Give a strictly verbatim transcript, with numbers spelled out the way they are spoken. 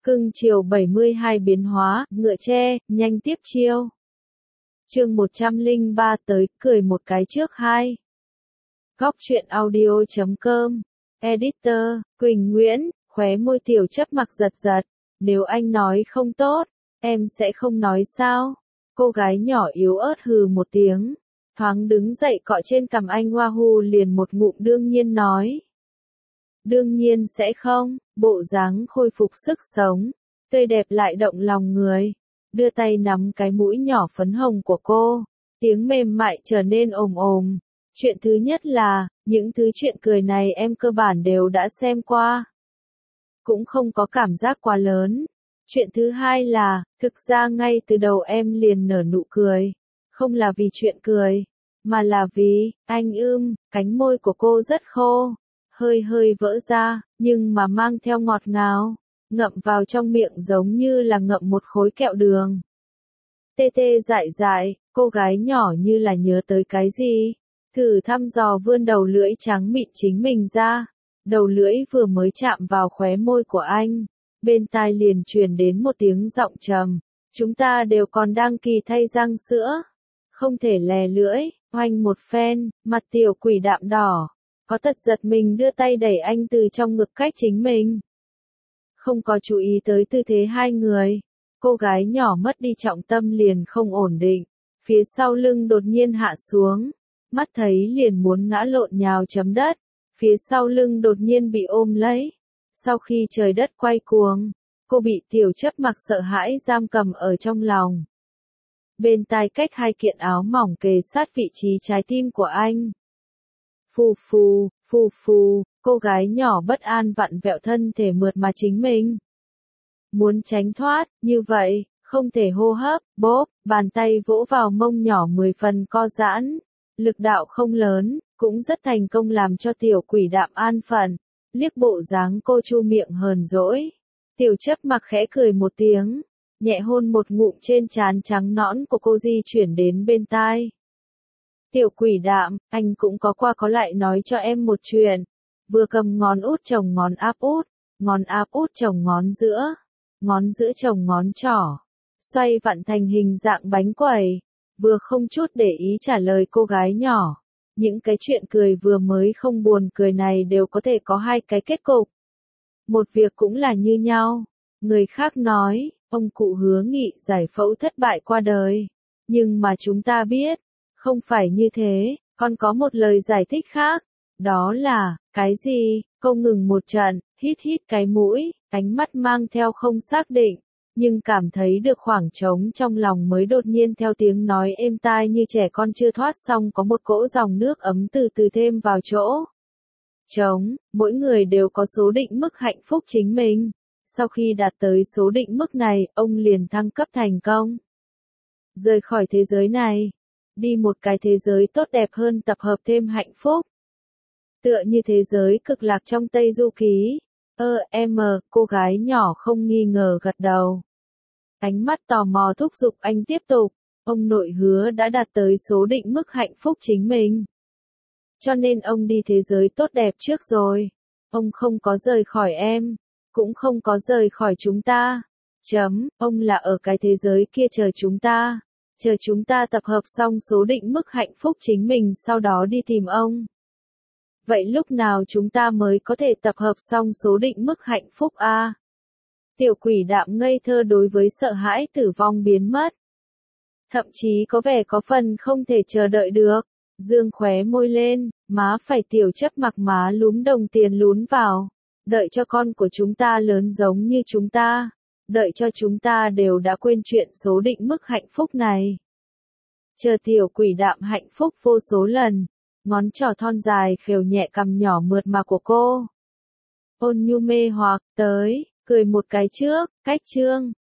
Cưng chiều bảy mươi hai biến hóa, ngựa tre, nhanh tiếp chiêu. Chương một trăm lẻ ba tới, cười một cái trước hai. Góc truyện audio chấm com. Editor, Quỳnh Nguyễn, khóe môi Tiểu Chấp Mặc giật giật. Nếu anh nói không tốt, em sẽ không nói sao? Cô gái nhỏ yếu ớt hừ một tiếng. Thoáng đứng dậy cọ trên cằm anh Wahoo liền một ngụm đương nhiên nói. Đương nhiên sẽ không, bộ dáng khôi phục sức sống, tươi đẹp lại động lòng người. Đưa tay nắm cái mũi nhỏ phấn hồng của cô, tiếng mềm mại trở nên ồm ồm. Chuyện thứ nhất là, những thứ chuyện cười này em cơ bản đều đã xem qua. Cũng không có cảm giác quá lớn. Chuyện thứ hai là, thực ra ngay từ đầu em liền nở nụ cười. Không là vì chuyện cười, mà là vì, anh ưm, cánh môi của cô rất khô. Hơi hơi vỡ ra, nhưng mà mang theo ngọt ngào, ngậm vào trong miệng giống như là ngậm một khối kẹo đường. Tê tê dại dại, cô gái nhỏ như là nhớ tới cái gì, thử thăm dò vươn đầu lưỡi trắng mịn chính mình ra. Đầu lưỡi vừa mới chạm vào khóe môi của anh, bên tai liền truyền đến một tiếng giọng trầm, chúng ta đều còn đang kỳ thay răng sữa, không thể lè lưỡi. Oanh một phen, mặt tiểu quỷ đạm đỏ. Có tật giật mình đưa tay đẩy anh từ trong ngực cách chính mình. Không có chú ý tới tư thế hai người. Cô gái nhỏ mất đi trọng tâm liền không ổn định. Phía sau lưng đột nhiên hạ xuống. Mắt thấy liền muốn ngã lộn nhào chấm đất. Phía sau lưng đột nhiên bị ôm lấy. Sau khi trời đất quay cuồng, cô bị Tiểu Chấp Mặc sợ hãi giam cầm ở trong lòng. Bên tai cách hai kiện áo mỏng kề sát vị trí trái tim của anh. Phù phù, phù phù, cô gái nhỏ bất an vặn vẹo thân thể mượt mà chính mình. Muốn tránh thoát, như vậy, không thể hô hấp, bốp, bàn tay vỗ vào mông nhỏ mười phần co giãn. Lực đạo không lớn, cũng rất thành công làm cho tiểu quỷ đạm an phận. Liếc bộ dáng cô chu miệng hờn dỗi. Tiểu Chấp Mặc khẽ cười một tiếng, nhẹ hôn một ngụm trên trán trắng nõn của cô di chuyển đến bên tai. Tiểu quỷ đạm, anh cũng có qua có lại nói cho em một chuyện. Vừa cầm ngón út chồng ngón áp út, ngón áp út chồng ngón giữa, ngón giữa chồng ngón trỏ, xoay vặn thành hình dạng bánh quẩy. Vừa không chút để ý trả lời cô gái nhỏ. Những cái chuyện cười vừa mới không buồn cười này đều có thể có hai cái kết cục. Một việc cũng là như nhau. Người khác nói, ông cụ Hứa Nghị giải phẫu thất bại qua đời. Nhưng mà chúng ta biết, không phải như thế, còn có một lời giải thích khác. Đó là, cái gì? Cô ngừng một trận, hít hít cái mũi, ánh mắt mang theo không xác định, nhưng cảm thấy được khoảng trống trong lòng mới đột nhiên theo tiếng nói êm tai như trẻ con chưa thoát xong có một cỗ dòng nước ấm từ từ thêm vào chỗ. Trống, mỗi người đều có số định mức hạnh phúc chính mình. Sau khi đạt tới số định mức này, ông liền thăng cấp thành công. Rời khỏi thế giới này. Đi một cái thế giới tốt đẹp hơn tập hợp thêm hạnh phúc. Tựa như thế giới cực lạc trong Tây Du Ký. Ơ, em, cô gái nhỏ không nghi ngờ gật đầu. Ánh mắt tò mò thúc giục anh tiếp tục. Ông nội hứa đã đạt tới số định mức hạnh phúc chính mình. Cho nên ông đi thế giới tốt đẹp trước rồi. Ông không có rời khỏi em. Cũng không có rời khỏi chúng ta. Chấm, ông là ở cái thế giới kia chờ chúng ta. Chờ chúng ta tập hợp xong số định mức hạnh phúc chính mình sau đó đi tìm ông. Vậy lúc nào chúng ta mới có thể tập hợp xong số định mức hạnh phúc a? À? Tiểu quỷ đạm ngây thơ đối với sợ hãi tử vong biến mất. Thậm chí có vẻ có phần không thể chờ đợi được. Dương khóe môi lên, má phải Tiểu Chấp Mặc má lúm đồng tiền lún vào. Đợi cho con của chúng ta lớn giống như chúng ta. Đợi cho chúng ta đều đã quên chuyện số định mức hạnh phúc này. Chờ tiểu quỷ đạm hạnh phúc vô số lần. Ngón trỏ thon dài khều nhẹ cằm nhỏ mượt mà của cô. Ôn nhu mê hoặc, tới, cười một cái trước, cách chương.